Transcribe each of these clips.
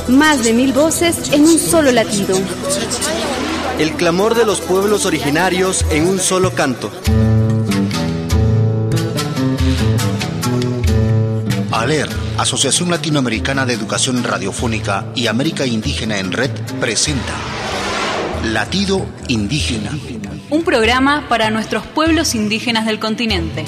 Más de 1000 voces en un solo latido. El clamor de los pueblos originarios en un solo canto. ALER, Asociación Latinoamericana de Educación Radiofónica y América Indígena en Red, presenta Latido Indígena. Un programa para nuestros pueblos indígenas del continente.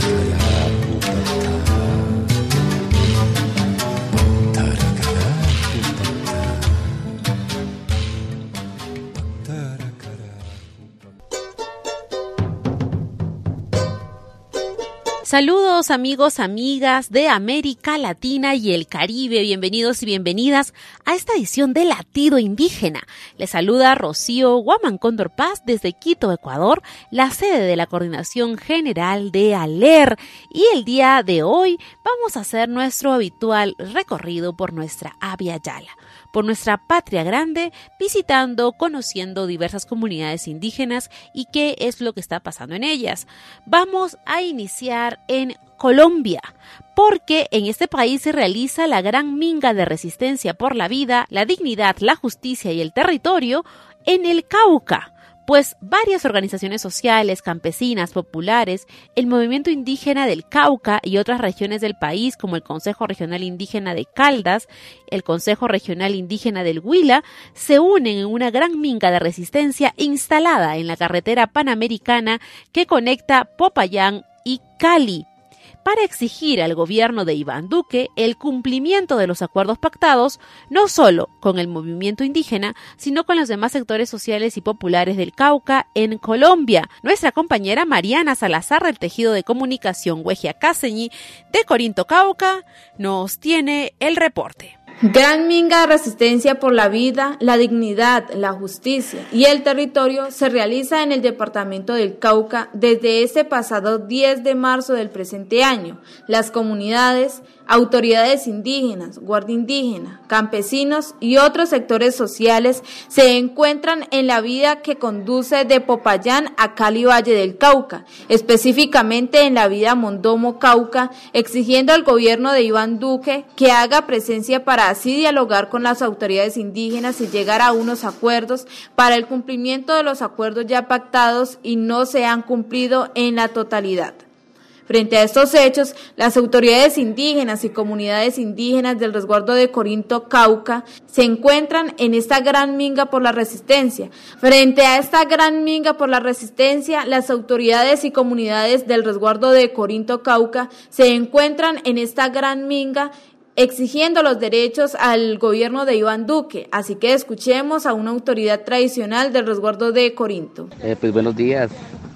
Saludos amigos, amigas de América Latina y el Caribe, bienvenidos y bienvenidas a esta edición de Latido Indígena. Les saluda Rocío Guamán Cóndor Paz desde Quito, Ecuador, la sede de la Coordinación General de ALER, y el día de hoy vamos a hacer nuestro habitual recorrido por nuestra Abya Yala, por nuestra patria grande, visitando, conociendo diversas comunidades indígenas y qué es lo que está pasando en ellas. Vamos a iniciar en Colombia, porque en este país se realiza la gran minga de resistencia por la vida, la dignidad, la justicia y el territorio en el Cauca. Pues varias organizaciones sociales, campesinas, populares, el movimiento indígena del Cauca y otras regiones del país como el Consejo Regional Indígena de Caldas, el Consejo Regional Indígena del Huila, se unen en una gran minga de resistencia instalada en la carretera panamericana que conecta Popayán y Cali, para exigir al gobierno de Iván Duque el cumplimiento de los acuerdos pactados, no solo con el movimiento indígena, sino con los demás sectores sociales y populares del Cauca en Colombia. Nuestra compañera Mariana Salazar del Tejido de Comunicación Huejia Caseñi de Corinto, Cauca, nos tiene el reporte. Gran minga de resistencia por la vida, la dignidad, la justicia y el territorio se realiza en el departamento del Cauca desde este pasado 10 de marzo del presente año. Las comunidades, autoridades indígenas, guardia indígena, campesinos y otros sectores sociales se encuentran en la vía que conduce de Popayán a Cali Valle del Cauca, específicamente en la vía Mondomo Cauca, exigiendo al gobierno de Iván Duque que haga presencia para así dialogar con las autoridades indígenas y llegar a unos acuerdos para el cumplimiento de los acuerdos ya pactados y no se han cumplido en la totalidad. Frente a estos hechos, las autoridades indígenas y comunidades indígenas del resguardo de Corinto, Cauca, se encuentran en esta gran minga por la resistencia. Frente a esta gran minga por la resistencia, las autoridades y comunidades del resguardo de Corinto, Cauca, se encuentran en esta gran minga exigiendo los derechos al gobierno de Iván Duque. Así que escuchemos a una autoridad tradicional del resguardo de Corinto. Pues buenos días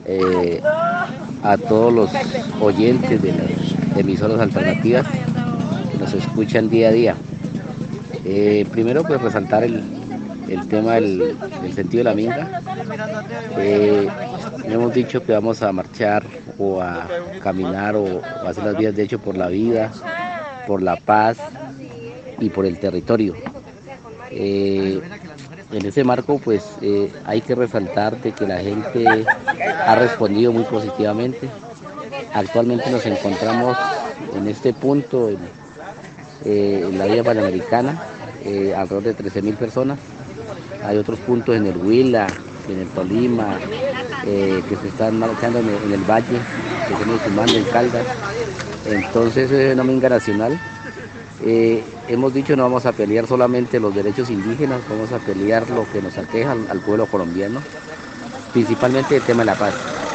a todos los oyentes de las emisoras alternativas que nos escuchan día a día. Primero pues resaltar el tema del sentido de la minga. Hemos dicho que vamos a marchar o a caminar o a hacer las vías de hecho por la vida, por la paz y por el territorio. En ese marco pues hay que resaltar de que la gente ha respondido muy positivamente. Actualmente nos encontramos en este punto en la vía panamericana, alrededor de 13.000 personas. Hay otros puntos en el Huila, en el Tolima, que se están marchando en el Valle, que estamos sumando en Caldas. Entonces es una minga nacional. Hemos dicho no vamos a pelear solamente los derechos indígenas, vamos a pelear lo que nos aqueja al pueblo colombiano, principalmente el tema de la paz.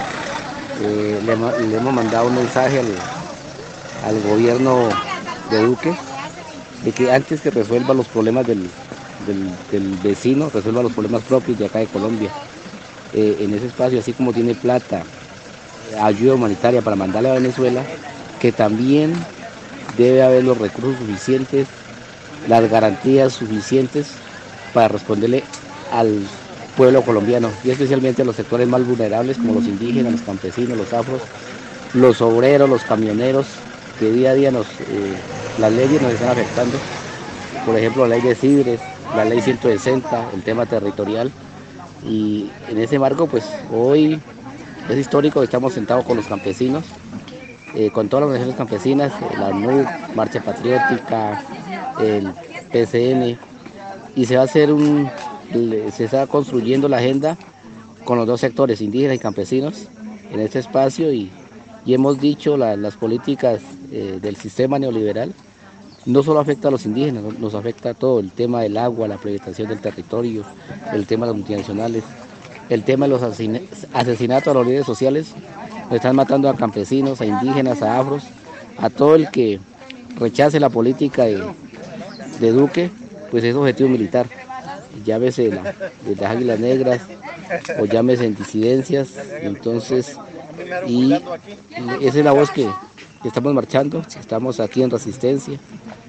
Le hemos mandado un mensaje al gobierno de Duque de que antes que resuelva los problemas del vecino, resuelva los problemas propios de acá de Colombia. En ese espacio, así como tiene plata, ayuda humanitaria para mandarle a Venezuela, que también debe haber los recursos suficientes, las garantías suficientes para responderle al pueblo colombiano y especialmente a los sectores más vulnerables como los indígenas, los campesinos, los afros, los obreros, los camioneros, que día a día las leyes nos están afectando. Por ejemplo, la ley de Cidres, la ley 160, el tema territorial. Y en ese marco, pues hoy es histórico, estamos sentados con los campesinos, con todas las organizaciones campesinas, la NUC, Marcha Patriótica, el PCN, y se está construyendo la agenda con los dos sectores, indígenas y campesinos, en este espacio, y hemos dicho las políticas del sistema neoliberal no solo afecta a los indígenas, nos afecta a todo, el tema del agua, la privatización del territorio, el tema de las multinacionales, el tema de los asesinatos a los líderes sociales. Nos están matando a campesinos, a indígenas, a afros, a todo el que rechace la política de Duque, pues es objetivo militar. Llámese de las Águilas Negras o llámese en disidencias. Entonces, y esa es la voz que estamos marchando, estamos aquí en resistencia.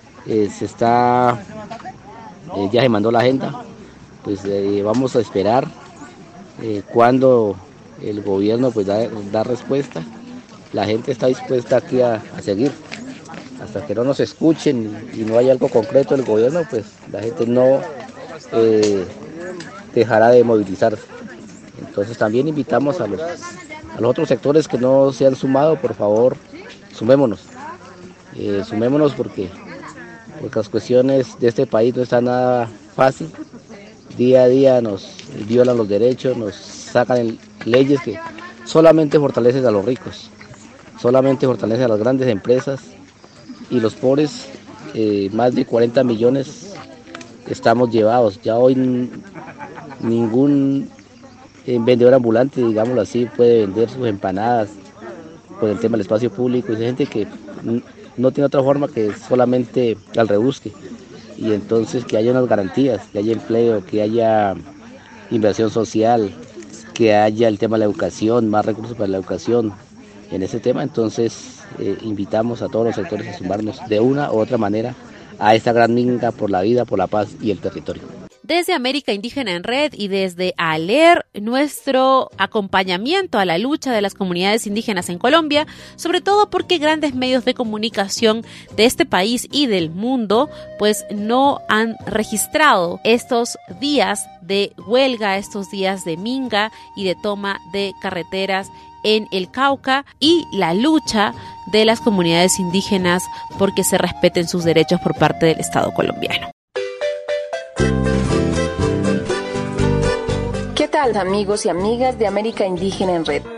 Ya se mandó la agenda, pues vamos a esperar cuando el gobierno pues da respuesta. La gente está dispuesta aquí a seguir. Hasta que no nos escuchen y no haya algo concreto del gobierno, pues la gente no dejará de movilizarse. Entonces también invitamos a los otros sectores que no se han sumado, por favor, sumémonos porque las cuestiones de este país no están nada fácil. Día a día nos violan los derechos, nos sacan leyes que solamente fortalecen a los ricos, solamente fortalecen a las grandes empresas, y los pobres, más de 40 millones, estamos llevados. Ya hoy ningún vendedor ambulante, digámoslo así, puede vender sus empanadas por el tema del espacio público. Hay gente que no tiene otra forma que solamente al rebusque. Y entonces que haya unas garantías, que haya empleo, que haya inversión social, que haya el tema de la educación, más recursos para la educación en ese tema. Entonces invitamos a todos los sectores a sumarnos de una u otra manera a esta gran minga por la vida, por la paz y el territorio. Desde América Indígena en Red y desde ALER, nuestro acompañamiento a la lucha de las comunidades indígenas en Colombia, sobre todo porque grandes medios de comunicación de este país y del mundo pues no han registrado estos días de huelga, estos días de minga y de toma de carreteras en el Cauca, y la lucha de las comunidades indígenas porque se respeten sus derechos por parte del Estado colombiano. ¿Qué tal, amigos y amigas de América Indígena en Red?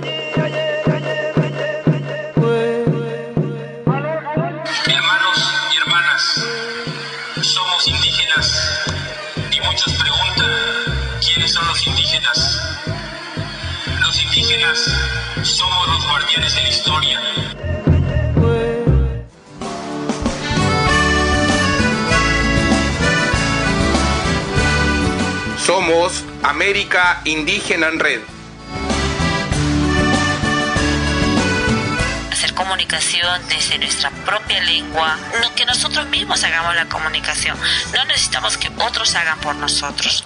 Hermanos y hermanas, somos indígenas y muchos preguntan ¿quiénes son los indígenas? Los indígenas somos los guardianes de la historia. Somos América Indígena en Red. Hacer comunicación desde nuestra propia lengua, no que nosotros mismos hagamos la comunicación, no necesitamos que otros hagan por nosotros.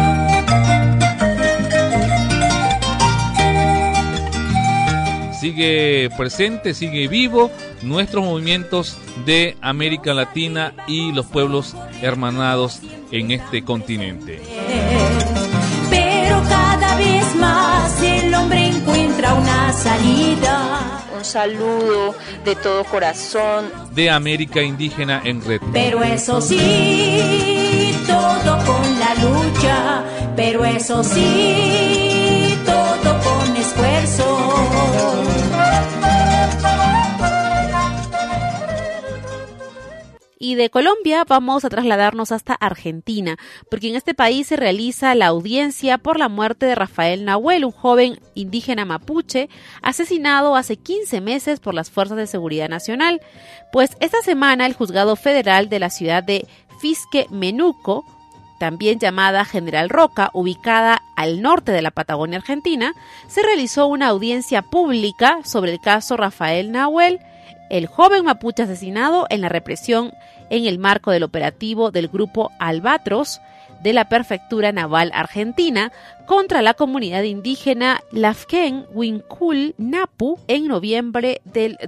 Sigue presente, sigue vivo nuestros movimientos de América Latina y los pueblos hermanados en este continente. Pero cada vez más el hombre encuentra una salida. Un saludo de todo corazón de América Indígena en Red. Pero eso sí, todo con la lucha. Pero eso sí, todo con esfuerzo. Y de Colombia vamos a trasladarnos hasta Argentina, porque en este país se realiza la audiencia por la muerte de Rafael Nahuel, un joven indígena mapuche asesinado hace 15 meses por las Fuerzas de Seguridad Nacional. Pues esta semana el Juzgado Federal de la ciudad de Fisquemenuco, también llamada General Roca, ubicada al norte de la Patagonia Argentina, se realizó una audiencia pública sobre el caso Rafael Nahuel, el joven mapuche asesinado en la represión en el marco del operativo del Grupo Albatros de la Prefectura Naval Argentina contra la comunidad indígena Lafken Winkul Napu en noviembre del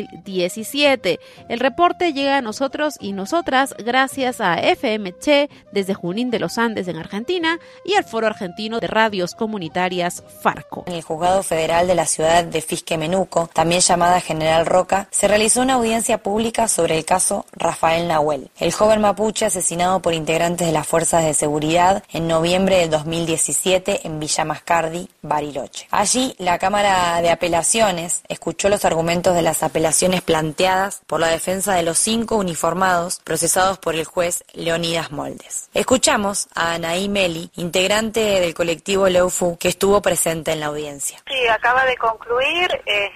2017. El reporte llega a nosotros y nosotras gracias a FM Che desde Junín de los Andes en Argentina y al Foro Argentino de Radios Comunitarias Farco. En el Juzgado Federal de la ciudad de Fisquemenuco, también llamada General Roca, se realizó una audiencia pública sobre el caso Rafael Nahuel, el joven mapuche asesinado por integrantes de las fuerzas de seguridad en noviembre del 2017 en Villa Mascardi, Bariloche. Allí, la Cámara de Apelaciones escuchó los argumentos de las apelaciones planteadas por la defensa de los 5 uniformados procesados por el juez Leonidas Moldes. Escuchamos a Anaí Meli, integrante del colectivo Leufu, que estuvo presente en la audiencia. Sí, acaba de concluir.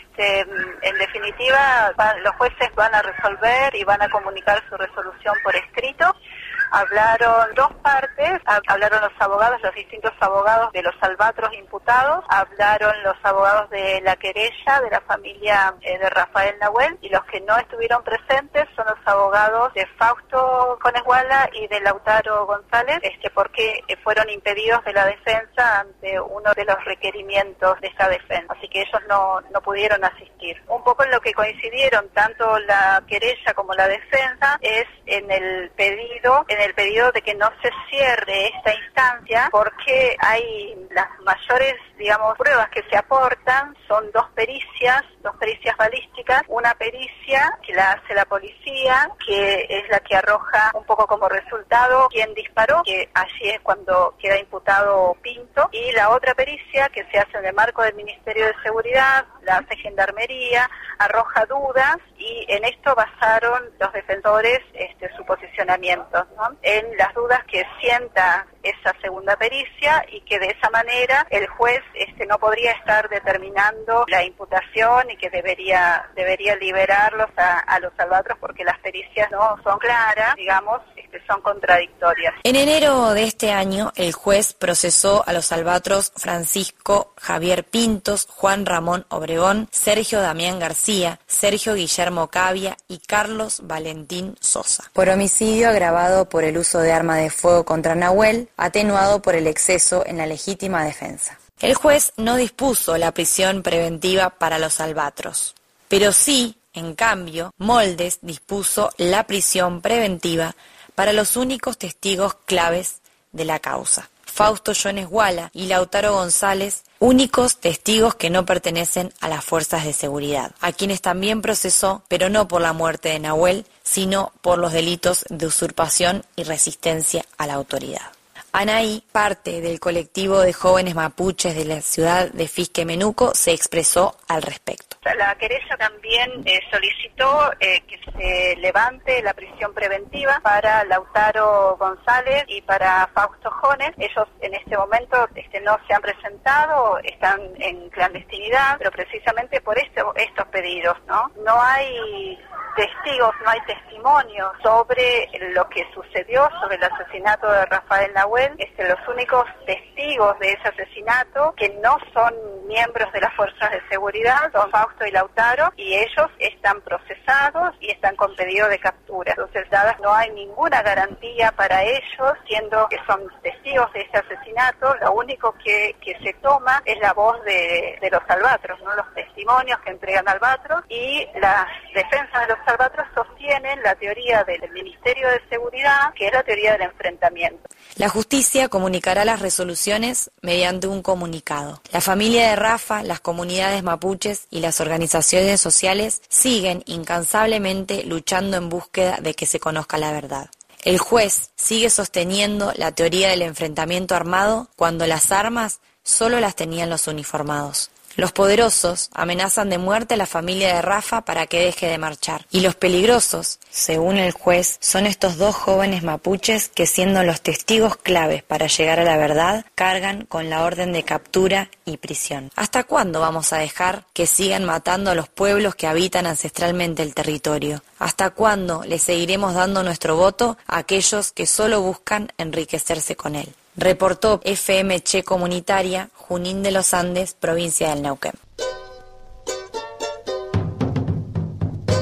En definitiva, los jueces van a resolver y van a comunicar su resolución por escrito. Hablaron dos partes, hablaron los abogados, los distintos abogados de los albatros imputados, hablaron los abogados de la querella de la familia de Rafael Nahuel, y los que no estuvieron presentes son los abogados de Fausto Conesguala y de Lautaro González, porque fueron impedidos de la defensa ante uno de los requerimientos de esta defensa, así que ellos no pudieron asistir. Un poco en lo que coincidieron tanto la querella como la defensa es en el pedido de que no se cierre esta instancia, porque hay las mayores, pruebas que se aportan son dos pericias balísticas, una pericia que la hace la policía, que es la que arroja un poco como resultado quién disparó, que allí es cuando queda imputado Pinto, y la otra pericia que se hace en el marco del Ministerio de Seguridad, la hace Gendarmería, arroja dudas, y en esto basaron los defensores su posicionamiento, ¿no? En las dudas que sienta esa segunda pericia, y que de esa manera el juez no podría estar determinando la imputación y que debería liberarlos a los albatros porque las pericias no son claras, son contradictorias. En enero de este año, el juez procesó a los albatros Francisco Javier Pintos, Juan Ramón Obregón, Sergio Damián García, Sergio Guillermo Cavia y Carlos Valentín Sosa, por homicidio agravado por el uso de arma de fuego contra Nahuel, atenuado por el exceso en la legítima defensa. El juez no dispuso la prisión preventiva para los albatros, pero sí, en cambio, Moldes dispuso la prisión preventiva para los únicos testigos claves de la causa, Fausto Conesguala y Lautaro González, únicos testigos que no pertenecen a las fuerzas de seguridad, a quienes también procesó, pero no por la muerte de Nahuel, sino por los delitos de usurpación y resistencia a la autoridad. Anaí, parte del colectivo de jóvenes mapuches de la ciudad de Fisquemenuco, se expresó al respecto. La querella también solicitó que se levante la prisión preventiva para Lautaro González y para Fausto Jones. Ellos en este momento no se han presentado, están en clandestinidad, pero precisamente por estos pedidos, ¿no? No hay testigos, no hay testimonios sobre lo que sucedió, sobre el asesinato de Rafael Nahuel. Los únicos testigos de ese asesinato, que no son miembros de las fuerzas de seguridad, son Fausto y Lautaro, y ellos están procesados y están con pedido de captura. Entonces, no hay ninguna garantía para ellos, siendo que son testigos de ese asesinato. Lo único que se toma es la voz de los albatros, ¿no? Los testimonios que entregan albatros, y las defensas de los albatros sostienen la teoría del Ministerio de Seguridad, que es la teoría del enfrentamiento. La justicia comunicará las resoluciones mediante un comunicado. La familia de Rafa, las comunidades mapuches y las organizaciones sociales siguen incansablemente luchando en búsqueda de que se conozca la verdad. El juez sigue sosteniendo la teoría del enfrentamiento armado cuando las armas solo las tenían los uniformados. Los poderosos amenazan de muerte a la familia de Rafa para que deje de marchar. Y los peligrosos, según el juez, son estos dos jóvenes mapuches que, siendo los testigos claves para llegar a la verdad, cargan con la orden de captura y prisión. ¿Hasta cuándo vamos a dejar que sigan matando a los pueblos que habitan ancestralmente el territorio? ¿Hasta cuándo le seguiremos dando nuestro voto a aquellos que solo buscan enriquecerse con él? Reportó FM Che Comunitaria, Junín de los Andes, provincia del Neuquén.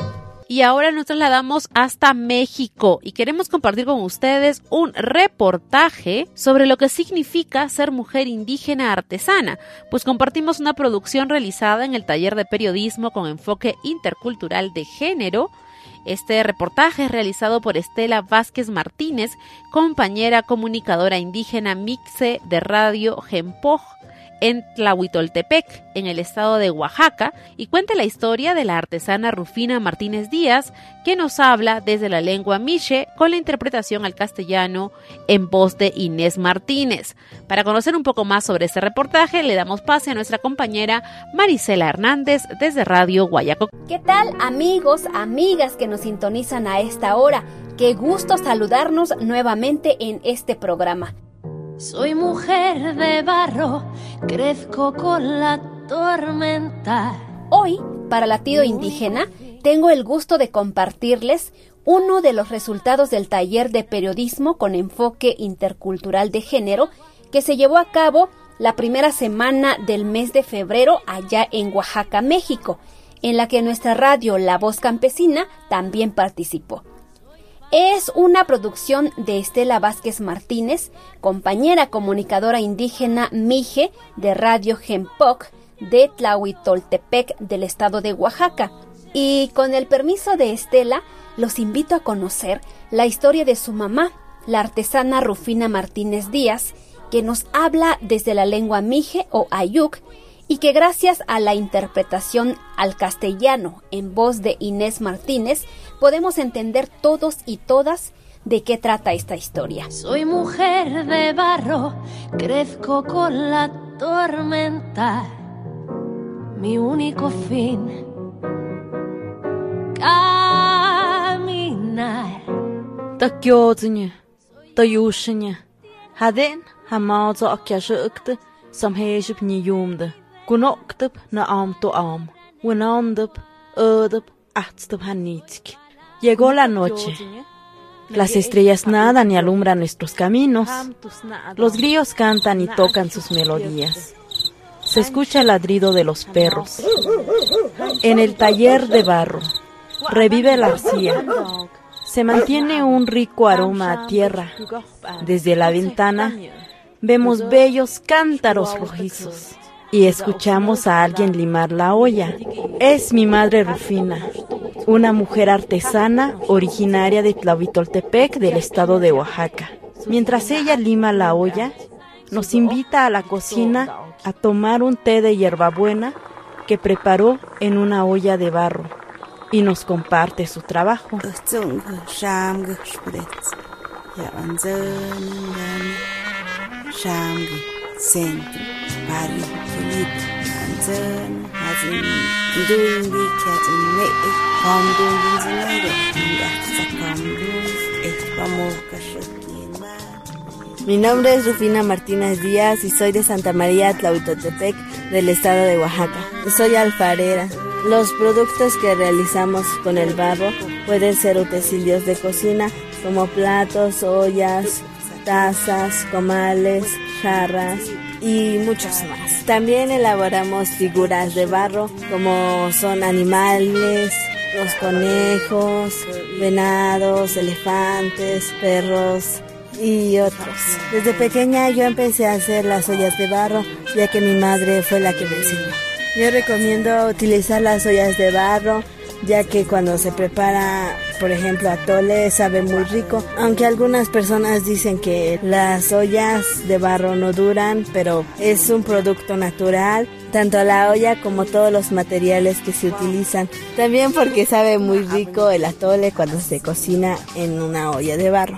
y ahora nos trasladamos hasta México y queremos compartir con ustedes un reportaje sobre lo que significa ser mujer indígena artesana, pues compartimos una producción realizada en el taller de periodismo con enfoque intercultural de género. Este reportaje es realizado por Estela Vázquez Martínez, compañera comunicadora indígena mixe de Radio Gempoj en Tlahuitoltepec, en el estado de Oaxaca, y cuenta la historia de la artesana Rufina Martínez Díaz, que nos habla desde la lengua mixe con la interpretación al castellano en voz de Inés Martínez. Para conocer un poco más sobre este reportaje, le damos pase a nuestra compañera Marisela Hernández desde Radio Guayaco. ¿Qué tal, amigos, amigas que nos sintonizan a esta hora? Qué gusto saludarnos nuevamente en este programa. Soy mujer de barro, crezco con la tormenta. Hoy, para Latido Indígena, tengo el gusto de compartirles uno de los resultados del taller de periodismo con enfoque intercultural de género que se llevó a cabo la primera semana del mes de febrero allá en Oaxaca, México, en la que nuestra radio La Voz Campesina también participó. Es una producción de Estela Vázquez Martínez, compañera comunicadora indígena mije de Radio Gempoj de Tlahuitoltepec del estado de Oaxaca. Y con el permiso de Estela, los invito a conocer la historia de su mamá, la artesana Rufina Martínez Díaz, que nos habla desde la lengua mije o ayuk, y que gracias a la interpretación al castellano en voz de Inés Martínez, podemos entender todos y todas de qué trata esta historia. Soy mujer de barro, crezco con la tormenta, mi único fin, caminar. Takyodznya, tayushnya, haden hamazo akyashukte, samheship niyumde. Kunoktub na am to am, winamdub, ödub, achtub hanitsk. Llegó la noche. Las estrellas nadan y alumbran nuestros caminos. Los grillos cantan y tocan sus melodías. Se escucha el ladrido de los perros. En el taller de barro, revive la arcilla. Se mantiene un rico aroma a tierra. Desde la ventana, vemos bellos cántaros rojizos. Y escuchamos a alguien limar la olla. Es mi madre Rufina, una mujer artesana originaria de Tlahuitoltepec del estado de Oaxaca. Mientras ella lima la olla, nos invita a la cocina a tomar un té de hierbabuena que preparó en una olla de barro y nos comparte su trabajo. Mi nombre es Rufina Martínez Díaz y soy de Santa María Tlahuitoltepec del estado de Oaxaca. Soy alfarera. Los productos que realizamos con el barro pueden ser utensilios de cocina como platos, ollas, tazas, comales, jarras y muchos más. También elaboramos figuras de barro como son animales, los conejos, venados, elefantes, perros y otros. Desde pequeña yo empecé a hacer las ollas de barro, ya que mi madre fue la que me enseñó. Yo recomiendo utilizar las ollas de barro, ya que cuando se prepara, por ejemplo, atole, sabe muy rico. Aunque algunas personas dicen que las ollas de barro no duran, pero es un producto natural, tanto la olla como todos los materiales que se utilizan. También porque sabe muy rico el atole cuando se cocina en una olla de barro.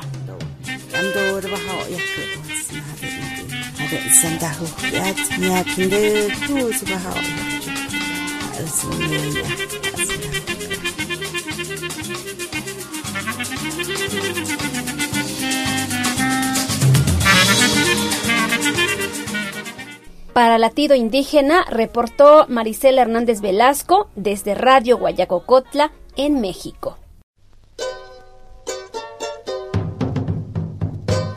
Para Latido Indígena, reportó Marisela Hernández Velasco desde Radio Guayacocotla, en México.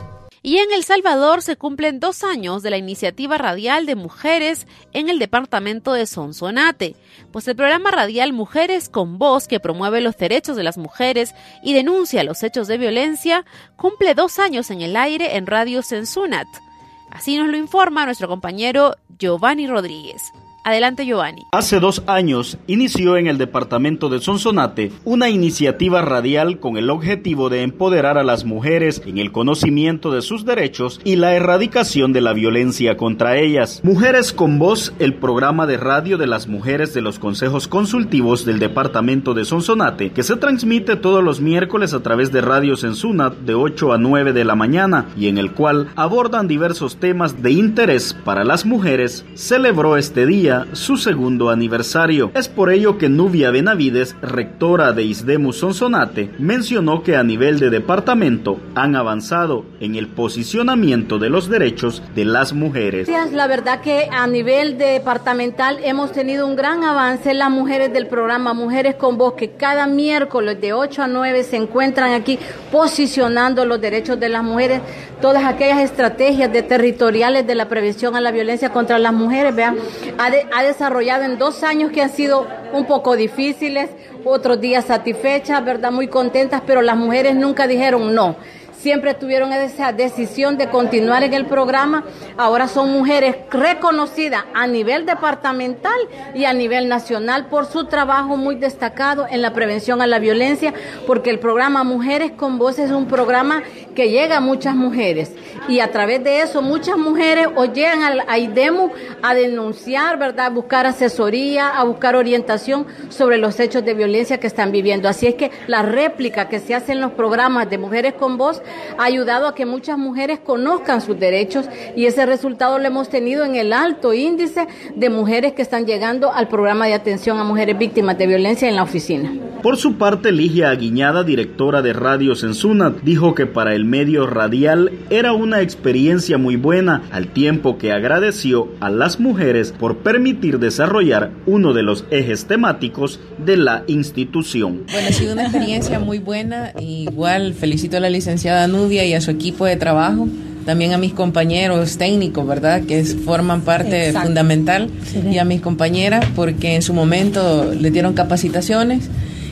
Y en El Salvador se cumplen 2 años de la iniciativa radial de mujeres en el departamento de Sonsonate, pues el programa radial Mujeres con Voz, que promueve los derechos de las mujeres y denuncia los hechos de violencia, cumple 2 años en el aire en Radio Sonsonate. Así nos lo informa nuestro compañero Giovanni Rodríguez. Adelante, Giovanni. Hace 2 años inició en el departamento de Sonsonate una iniciativa radial con el objetivo de empoderar a las mujeres en el conocimiento de sus derechos y la erradicación de la violencia contra ellas. Mujeres con Voz, el programa de radio de las mujeres de los consejos consultivos del departamento de Sonsonate, que se transmite todos los miércoles a través de Radio Sonsonate de 8 a 9 de la mañana y en el cual abordan diversos temas de interés para las mujeres, celebró este día su 2º aniversario. Es por ello que Nubia Benavides, rectora de ISDEMU Sonsonate, mencionó que a nivel de departamento han avanzado en el posicionamiento de los derechos de las mujeres. La verdad que a nivel departamental hemos tenido un gran avance. Las mujeres del programa Mujeres con Voz, que cada miércoles de 8 a 9 se encuentran aquí posicionando los derechos de las mujeres, todas aquellas estrategias territoriales de la prevención a la violencia contra las mujeres, vean, ha desarrollado en 2 años que han sido un poco difíciles, otros días satisfechas, ¿verdad? Muy contentas, pero las mujeres nunca dijeron no. Siempre tuvieron esa decisión de continuar en el programa. Ahora son mujeres reconocidas a nivel departamental y a nivel nacional por su trabajo muy destacado en la prevención a la violencia, porque el programa Mujeres con Voz es un programa que llega a muchas mujeres y a través de eso muchas mujeres o llegan a ISDEMU a denunciar, ¿verdad? A buscar asesoría, a buscar orientación sobre los hechos de violencia que están viviendo. Así es que la réplica que se hace en los programas de Mujeres con Voz ha ayudado a que muchas mujeres conozcan sus derechos y ese resultado lo hemos tenido en el alto índice de mujeres que están llegando al programa de atención a mujeres víctimas de violencia en la oficina. Por su parte, Ligia Aguiñada, directora de Radio Sonsonate, dijo que para el medio radial era una experiencia muy buena, al tiempo que agradeció a las mujeres por permitir desarrollar uno de los ejes temáticos de la institución. Bueno, ha sido una experiencia muy buena. Igual felicito a la licenciada Nubia y a su equipo de trabajo, también a mis compañeros técnicos, ¿verdad?, que forman parte fundamental, y a mis compañeras, porque en su momento les dieron capacitaciones,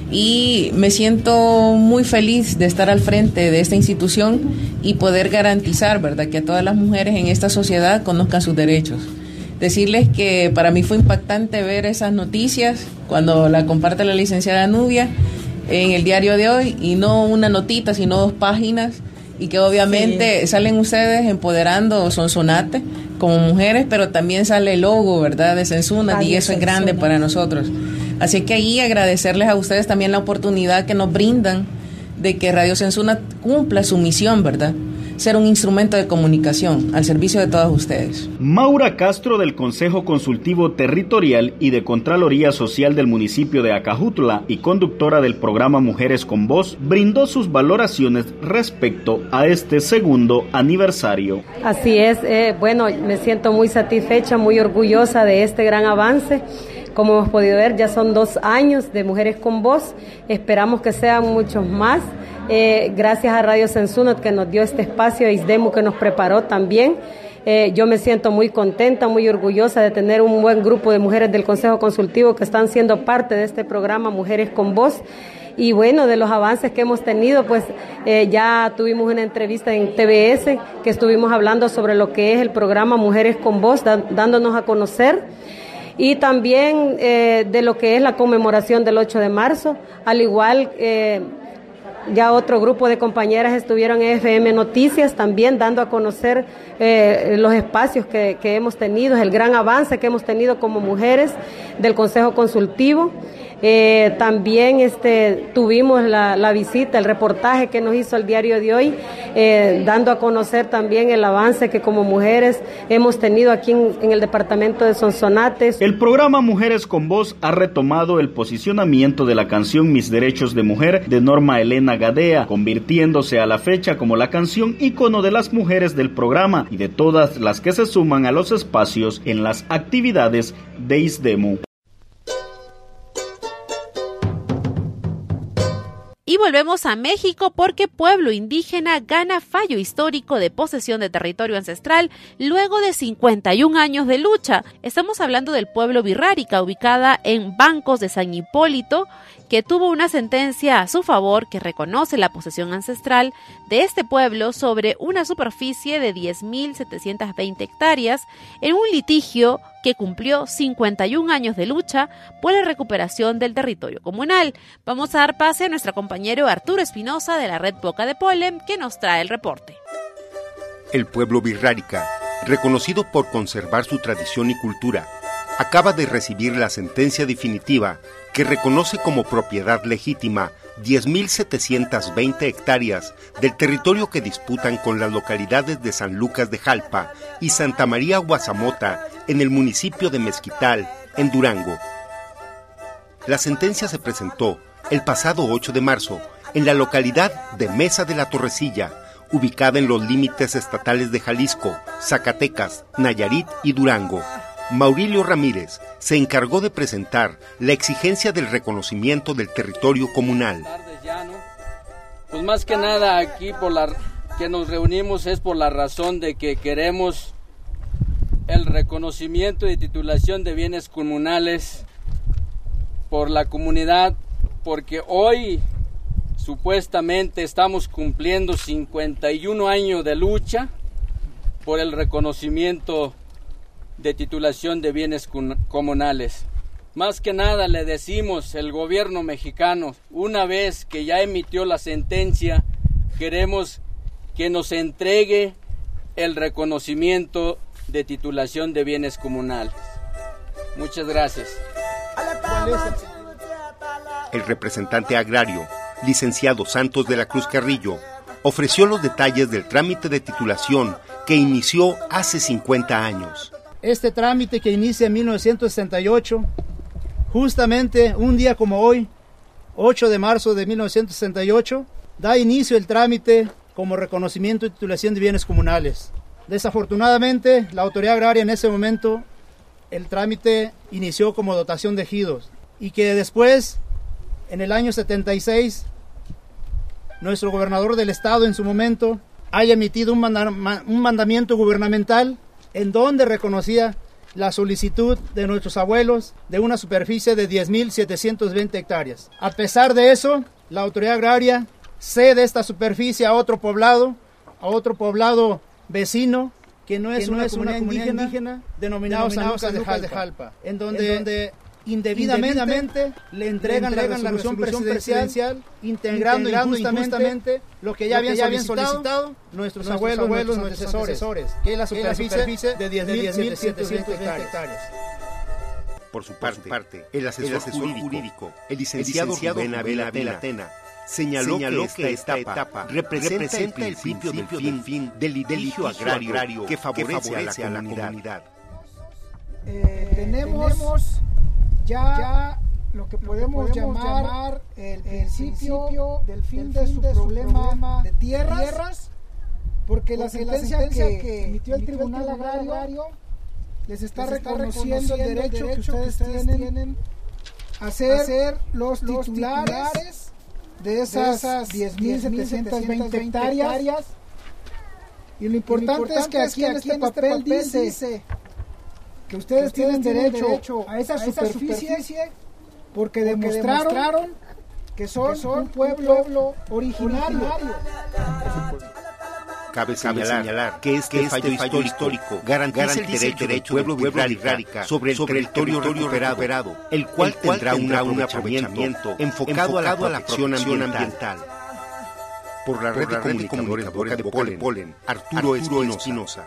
y me siento muy feliz de estar al frente de esta institución y poder garantizar, ¿verdad?, que a todas las mujeres en esta sociedad conozcan sus derechos. Decirles que para mí fue impactante ver esas noticias cuando la comparte la licenciada Nubia en el diario de hoy, y no una notita, sino 2 páginas, y que obviamente salen ustedes empoderando Sonsonate como mujeres, pero también sale el logo, ¿verdad?, de Sonsonate, y eso es grande para nosotros. Así que ahí agradecerles a ustedes también la oportunidad que nos brindan de que Radio Sonsonate cumpla su misión, ¿verdad?, ser un instrumento de comunicación al servicio de todos ustedes. Maura Castro, del Consejo Consultivo Territorial y de Contraloría Social del municipio de Acajutla y conductora del programa Mujeres con Voz, brindó sus valoraciones respecto a este 2º aniversario. Así es, bueno, me siento muy satisfecha, muy orgullosa de este gran avance. Como hemos podido ver, ya son 2 años de Mujeres con Voz, esperamos que sean muchos más. Gracias a Radio Sonsonate que nos dio este espacio, a ISDEMU que nos preparó también. Yo me siento muy contenta, muy orgullosa de tener un buen grupo de mujeres del Consejo Consultivo que están siendo parte de este programa Mujeres con Voz. Y bueno, de los avances que hemos tenido, pues ya tuvimos una entrevista en TBS que estuvimos hablando sobre lo que es el programa Mujeres con Voz, dándonos a conocer. Y también de lo que es la conmemoración del 8 de marzo, al igual ya otro grupo de compañeras estuvieron en FM Noticias también dando a conocer los espacios que hemos tenido, el gran avance que hemos tenido como mujeres del Consejo Consultivo. También tuvimos la visita, el reportaje que nos hizo el diario de hoy, dando a conocer también el avance que como mujeres hemos tenido aquí en el departamento de Sonsonate. El programa Mujeres con Voz ha retomado el posicionamiento de la canción Mis Derechos de Mujer de Norma Elena Gadea, convirtiéndose a la fecha como la canción ícono de las mujeres del programa y de todas las que se suman a los espacios en las actividades de ISDEMU. Y volvemos a México porque pueblo indígena gana fallo histórico de posesión de territorio ancestral luego de 51 años de lucha. Estamos hablando del pueblo Birrárica, ubicada en Bancos de San Hipólito, que tuvo una sentencia a su favor que reconoce la posesión ancestral de este pueblo sobre una superficie de 10.720 hectáreas en un litigio que cumplió 51 años de lucha por la recuperación del territorio comunal. Vamos a dar pase a nuestro compañero Arturo Espinosa de la red Boca de Polen, que nos trae el reporte. El pueblo Birrárica, reconocido por conservar su tradición y cultura, acaba de recibir la sentencia definitiva que reconoce como propiedad legítima 10.720 hectáreas del territorio que disputan con las localidades de San Lucas de Jalpa y Santa María Guazamota en el municipio de Mezquital, en Durango. La sentencia se presentó el pasado 8 de marzo en la localidad de Mesa de la Torrecilla, ubicada en los límites estatales de Jalisco, Zacatecas, Nayarit y Durango. Maurilio Ramírez se encargó de presentar la exigencia del reconocimiento del territorio comunal. Pues más que nada aquí que nos reunimos es por la razón de que queremos el reconocimiento y titulación de bienes comunales por la comunidad, porque hoy supuestamente estamos cumpliendo 51 años de lucha por el reconocimiento de titulación de bienes comunales. Más que nada le decimos el gobierno mexicano, una vez que ya emitió la sentencia, queremos que nos entregue el reconocimiento de titulación de bienes comunales. Muchas gracias. El representante agrario, licenciado Santos de la Cruz Carrillo, ofreció los detalles del trámite de titulación que inició hace 50 años. Este trámite que inicia en 1968, justamente un día como hoy, 8 de marzo de 1968, da inicio el trámite como reconocimiento y titulación de bienes comunales. Desafortunadamente, la autoridad agraria en ese momento, el trámite inició como dotación de ejidos y que después, en el año 76, nuestro gobernador del estado en su momento haya emitido un mandamiento gubernamental en donde reconocía la solicitud de nuestros abuelos de una superficie de 10.720 hectáreas. A pesar de eso, la autoridad agraria cede esta superficie a otro poblado vecino, que no es una comunidad indígena denominado San Lucas de Jalpa, en donde indebidamente le entregan la resolución presidencial integrando injustamente lo que ya habían solicitado nuestros abuelos, nuestros antecesores, que es la superficie de 10.720 hectáreas. Por su parte, el asesor jurídico, el licenciado Rubén Abela Tena, señaló que esta etapa representa el principio del fin del litigio agrario que favorece a la comunidad. Tenemos ya lo que podemos llamar el principio del fin de su problema de tierras, porque la sentencia que emitió el Tribunal Agrario les está reconociendo el derecho que ustedes tienen a ser los titulares de esas 10.720 hectáreas. Y lo importante es que aquí en este papel dice que ustedes tienen derecho a esa superficie porque demostraron que son un pueblo originario. Cabe señalar que este fallo histórico garantiza el derecho del pueblo birrárica sobre el territorio recuperado, el cual tendrá un aprovechamiento enfocado a la protección ambiental. Por la red de comunicadores de Boca de Polen, Arturo Espinosa.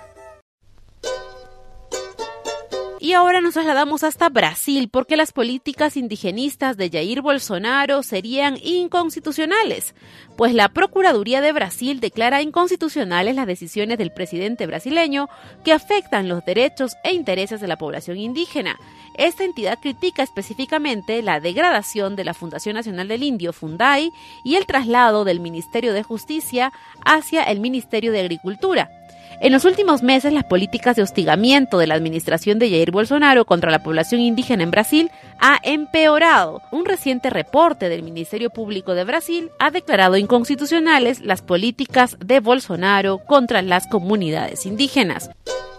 Y ahora nos trasladamos hasta Brasil porque las políticas indigenistas de Jair Bolsonaro serían inconstitucionales, pues la Procuraduría de Brasil declara inconstitucionales las decisiones del presidente brasileño que afectan los derechos e intereses de la población indígena. Esta entidad critica específicamente la degradación de la Fundación Nacional del Indio, Fundai, y el traslado del Ministerio de Justicia hacia el Ministerio de Agricultura. En los últimos meses, las políticas de hostigamiento de la administración de Jair Bolsonaro contra la población indígena en Brasil ha empeorado. Un reciente reporte del Ministerio Público de Brasil ha declarado inconstitucionales las políticas de Bolsonaro contra las comunidades indígenas.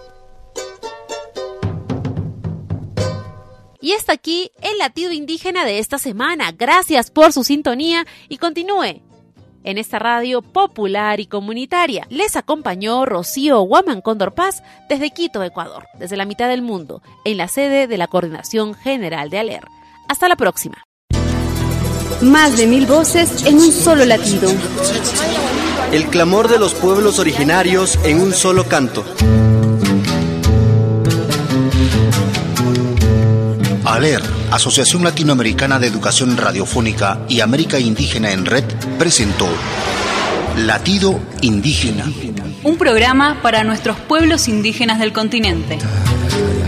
Y hasta aquí el latido indígena de esta semana. Gracias por su sintonía y continúe en esta radio popular y comunitaria. Les acompañó Rocío Guamán Cóndor Paz desde Quito, Ecuador, desde la mitad del mundo, en la sede de la Coordinación General de ALER. Hasta la próxima. Más de 1000 voces en un solo latido. El clamor de los pueblos originarios en un solo canto. ALER, Asociación Latinoamericana de Educación Radiofónica y América Indígena en Red, presentó Latido Indígena. Un programa para nuestros pueblos indígenas del continente.